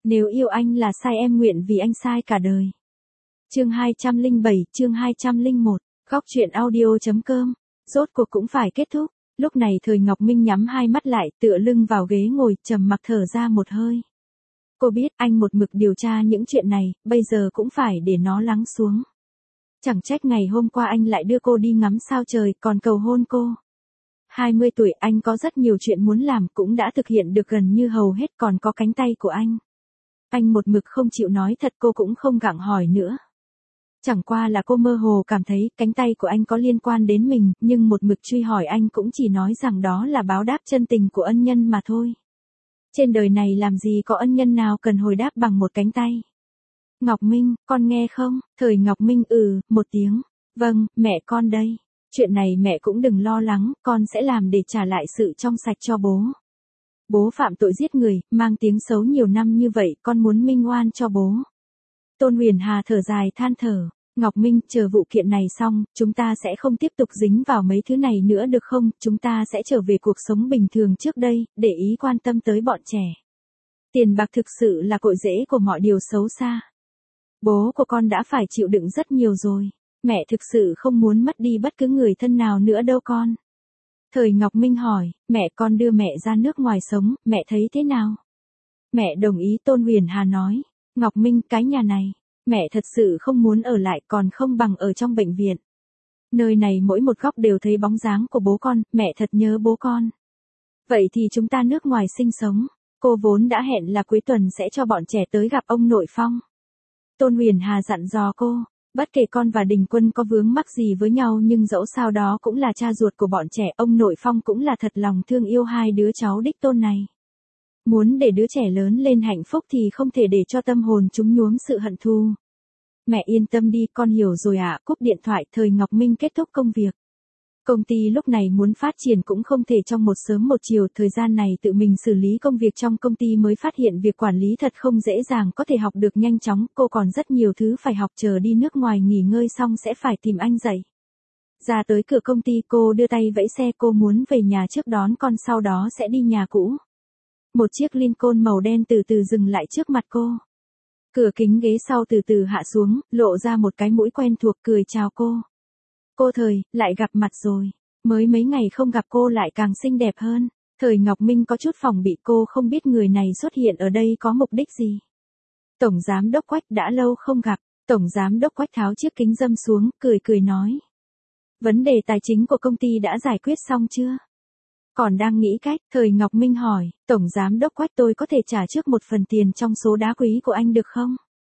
Nếu yêu anh là sai em nguyện vì anh sai cả đời. Chương 207, chương 201, góc truyện audio.com. Rốt cuộc cũng phải kết thúc. Lúc này Thời Ngọc Minh nhắm hai mắt lại, tựa lưng vào ghế ngồi, trầm mặc thở ra một hơi. Cô biết anh một mực điều tra những chuyện này, bây giờ cũng phải để nó lắng xuống. Chẳng trách ngày hôm qua anh lại đưa cô đi ngắm sao trời, còn cầu hôn cô. 20 tuổi anh có rất nhiều chuyện muốn làm, cũng đã thực hiện được gần như hầu hết, còn có cánh tay của anh. Anh một mực không chịu nói thật, cô cũng không gặng hỏi nữa. Chẳng qua là cô mơ hồ cảm thấy cánh tay của anh có liên quan đến mình, nhưng một mực truy hỏi anh cũng chỉ nói rằng đó là báo đáp chân tình của ân nhân mà thôi. Trên đời này làm gì có ân nhân nào cần hồi đáp bằng một cánh tay. Ngọc Minh, con nghe không? Thời Ngọc Minh một tiếng. Vâng, mẹ con đây. Chuyện này mẹ cũng đừng lo lắng, con sẽ làm để trả lại sự trong sạch cho bố. Bố phạm tội giết người, mang tiếng xấu nhiều năm như vậy, con muốn minh oan cho bố. Tôn Huyền Hà thở dài than thở. Ngọc Minh, chờ vụ kiện này xong, chúng ta sẽ không tiếp tục dính vào mấy thứ này nữa được không? Chúng ta sẽ trở về cuộc sống bình thường trước đây, để ý quan tâm tới bọn trẻ. Tiền bạc thực sự là cội rễ của mọi điều xấu xa. Bố của con đã phải chịu đựng rất nhiều rồi. Mẹ thực sự không muốn mất đi bất cứ người thân nào nữa đâu con. Thời Ngọc Minh hỏi, mẹ con đưa mẹ ra nước ngoài sống, mẹ thấy thế nào? Mẹ đồng ý, Tôn Huyền Hà nói. Ngọc Minh, cái nhà này, mẹ thật sự không muốn ở lại, còn không bằng ở trong bệnh viện. Nơi này mỗi một góc đều thấy bóng dáng của bố con, mẹ thật nhớ bố con. Vậy thì chúng ta nước ngoài sinh sống. Cô vốn đã hẹn là cuối tuần sẽ cho bọn trẻ tới gặp ông nội Phong. Tôn Huyền Hà dặn dò cô, bất kể con và Đình Quân có vướng mắc gì với nhau, nhưng dẫu sao đó cũng là cha ruột của bọn trẻ, ông nội Phong cũng là thật lòng thương yêu hai đứa cháu đích tôn này. Muốn để đứa trẻ lớn lên hạnh phúc thì không thể để cho tâm hồn chúng nhuốm sự hận thù. Mẹ yên tâm đi, con hiểu rồi ạ. Cúp điện thoại, Thời Ngọc Minh kết thúc công việc. Công ty lúc này muốn phát triển cũng không thể trong một sớm một chiều, thời gian này tự mình xử lý công việc trong công ty mới phát hiện việc quản lý thật không dễ dàng, có thể học được nhanh chóng, cô còn rất nhiều thứ phải học, chờ đi nước ngoài nghỉ ngơi xong sẽ phải tìm anh dạy. Ra tới cửa công ty cô đưa tay vẫy xe, cô muốn về nhà trước đón con, sau đó sẽ đi nhà cũ. Một chiếc Lincoln màu đen từ từ dừng lại trước mặt cô. Cửa kính ghế sau từ từ hạ xuống, lộ ra một cái mũi quen thuộc, cười chào cô. Cô Thời, lại gặp mặt rồi. Mới mấy ngày không gặp cô lại càng xinh đẹp hơn. Thời Ngọc Minh có chút phòng bị, cô không biết người này xuất hiện ở đây có mục đích gì. Tổng giám đốc Quách, đã lâu không gặp. Tổng giám đốc Quách tháo chiếc kính râm xuống, cười nói. Vấn đề tài chính của công ty đã giải quyết xong chưa? Còn đang nghĩ cách, Thời Ngọc Minh hỏi, Tổng giám đốc Quách, tôi có thể trả trước một phần tiền trong số đá quý của anh được không?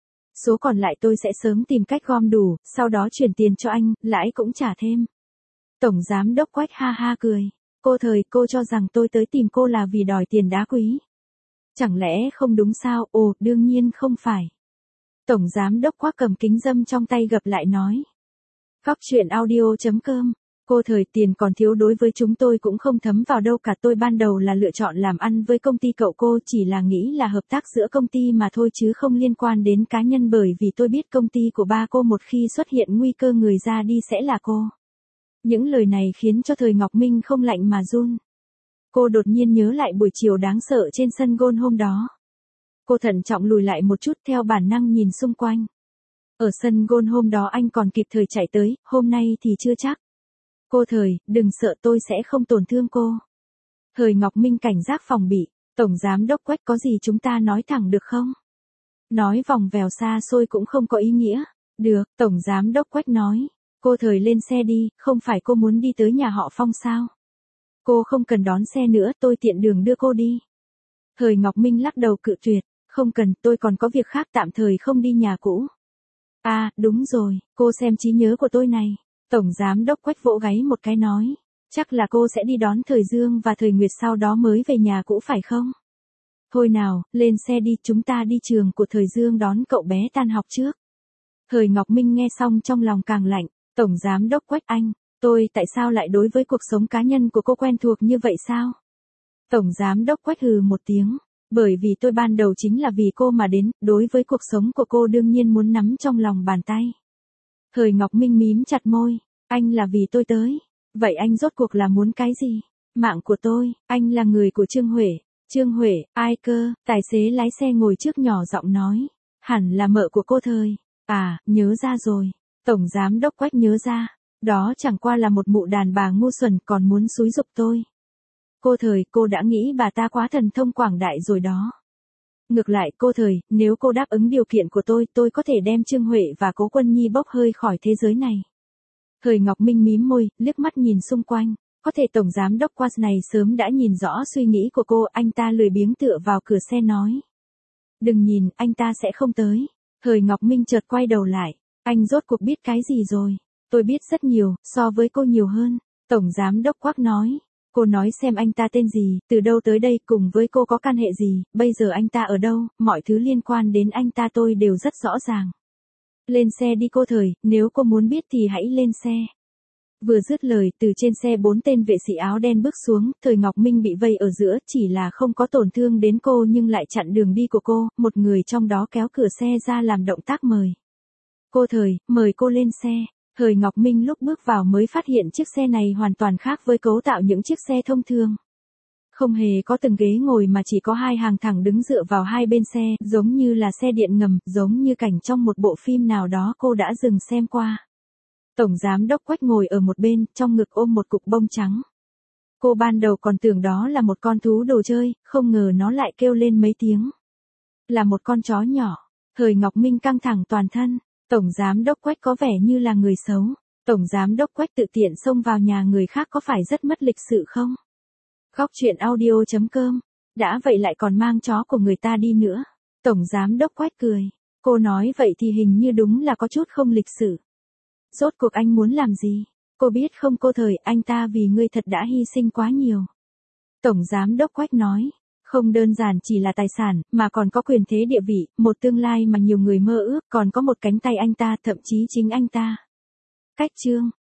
Số còn lại tôi sẽ sớm tìm cách gom đủ, sau đó chuyển tiền cho anh, lãi cũng trả thêm. Tổng giám đốc Quách ha ha cười. Cô Thời, cô cho rằng tôi tới tìm cô là vì đòi tiền đá quý. Chẳng lẽ không đúng sao? Ồ, đương nhiên không phải. Tổng giám đốc Quách cầm kính râm trong tay gập lại nói. Góc truyện audio.com. Cô Thời, tiền còn thiếu đối với chúng tôi cũng không thấm vào đâu cả, tôi ban đầu là lựa chọn làm ăn với công ty cậu cô, chỉ là nghĩ là hợp tác giữa công ty mà thôi chứ không liên quan đến cá nhân, bởi vì tôi biết công ty của ba cô một khi xuất hiện nguy cơ người ra đi sẽ là cô. Những lời này khiến cho Thời Ngọc Minh không lạnh mà run. Cô đột nhiên nhớ lại buổi chiều đáng sợ trên sân golf hôm đó. Cô thận trọng lùi lại một chút, theo bản năng nhìn xung quanh. Ở sân golf hôm đó anh còn kịp thời chạy tới, hôm nay thì chưa chắc. Cô Thời, đừng sợ, tôi sẽ không tổn thương cô. Thời Ngọc Minh cảnh giác phòng bị. Tổng giám đốc Quách, có gì chúng ta nói thẳng được không? Nói vòng vèo xa xôi cũng không có ý nghĩa. Được, Tổng giám đốc Quách nói. Cô Thời lên xe đi, không phải cô muốn đi tới nhà họ Phong sao? Cô không cần đón xe nữa, tôi tiện đường đưa cô đi. Thời Ngọc Minh lắc đầu cự tuyệt. Không cần, tôi còn có việc khác, tạm thời không đi nhà cũ. À, đúng rồi, cô xem trí nhớ của tôi này. Tổng giám đốc Quách vỗ gáy một cái nói. Chắc là cô sẽ đi đón Thời Dương và Thời Nguyệt sau đó mới về nhà cũ phải không? Thôi nào, lên xe đi, chúng ta đi trường của Thời Dương đón cậu bé tan học trước. Thời Ngọc Minh nghe xong trong lòng càng lạnh. Tổng giám đốc Quách, tôi tại sao lại đối với cuộc sống cá nhân của cô quen thuộc như vậy sao? Tổng giám đốc Quách hừ một tiếng. Bởi vì tôi ban đầu chính là vì cô mà đến, đối với cuộc sống của cô đương nhiên muốn nắm trong lòng bàn tay. Thời Ngọc Minh mím chặt môi. Anh là vì tôi tới. Vậy anh rốt cuộc là muốn cái gì? Mạng của tôi, anh là người của Trương Huệ. Trương Huệ, ai cơ, tài xế lái xe ngồi trước nhỏ giọng nói. Hẳn là mợ của cô Thời. À, nhớ ra rồi. Tổng giám đốc Quách nhớ ra. Đó chẳng qua là một mụ đàn bà ngu xuẩn còn muốn xúi giục tôi. Cô Thời, cô đã nghĩ bà ta quá thần thông quảng đại rồi đó. Ngược lại cô Thời, nếu cô đáp ứng điều kiện của tôi có thể đem Trương Huệ và Cố Quân Nhi bốc hơi khỏi thế giới này. Thời Ngọc Minh mím môi, liếc mắt nhìn xung quanh. Có thể tổng giám đốc Quas này sớm đã nhìn rõ suy nghĩ của cô, anh ta lười biếng tựa vào cửa xe nói. Đừng nhìn, anh ta sẽ không tới. Thời Ngọc Minh chợt quay đầu lại. Anh rốt cuộc biết cái gì rồi? Tôi biết rất nhiều, so với cô nhiều hơn. Tổng giám đốc Quắc nói. Cô nói xem anh ta tên gì, từ đâu tới đây, cùng với cô có can hệ gì, bây giờ anh ta ở đâu, mọi thứ liên quan đến anh ta tôi đều rất rõ ràng. Lên xe đi cô Thời, nếu cô muốn biết thì hãy lên xe. Vừa dứt lời, từ trên xe 4 tên vệ sĩ áo đen bước xuống, Thời Ngọc Minh bị vây ở giữa, chỉ là không có tổn thương đến cô nhưng lại chặn đường đi của cô, một người trong đó kéo cửa xe ra làm động tác mời. Cô Thời, mời cô lên xe. Thời Ngọc Minh lúc bước vào mới phát hiện chiếc xe này hoàn toàn khác với cấu tạo những chiếc xe thông thường. Không hề có từng ghế ngồi mà chỉ có hai hàng thẳng đứng dựa vào hai bên xe, giống như là xe điện ngầm, giống như cảnh trong một bộ phim nào đó cô đã từng xem qua. Tổng giám đốc Quách ngồi ở một bên, trong ngực ôm một cục bông trắng. Cô ban đầu còn tưởng đó là một con thú đồ chơi, không ngờ nó lại kêu lên mấy tiếng. Là một con chó nhỏ. Thời Ngọc Minh căng thẳng toàn thân. Tổng giám đốc Quách có vẻ như là người xấu. Tổng giám đốc Quách tự tiện xông vào nhà người khác có phải rất mất lịch sự không? Góc truyện audio.com. Đã vậy lại còn mang chó của người ta đi nữa. Tổng giám đốc Quách cười. Cô nói vậy thì hình như đúng là có chút không lịch sự. Rốt cuộc anh muốn làm gì? Cô biết không cô Thời, anh ta vì ngươi thật đã hy sinh quá nhiều. Tổng giám đốc Quách nói. Không đơn giản chỉ là tài sản, mà còn có quyền thế địa vị, một tương lai mà nhiều người mơ ước, còn có một cánh tay anh ta, thậm chí chính anh ta. Cách chương.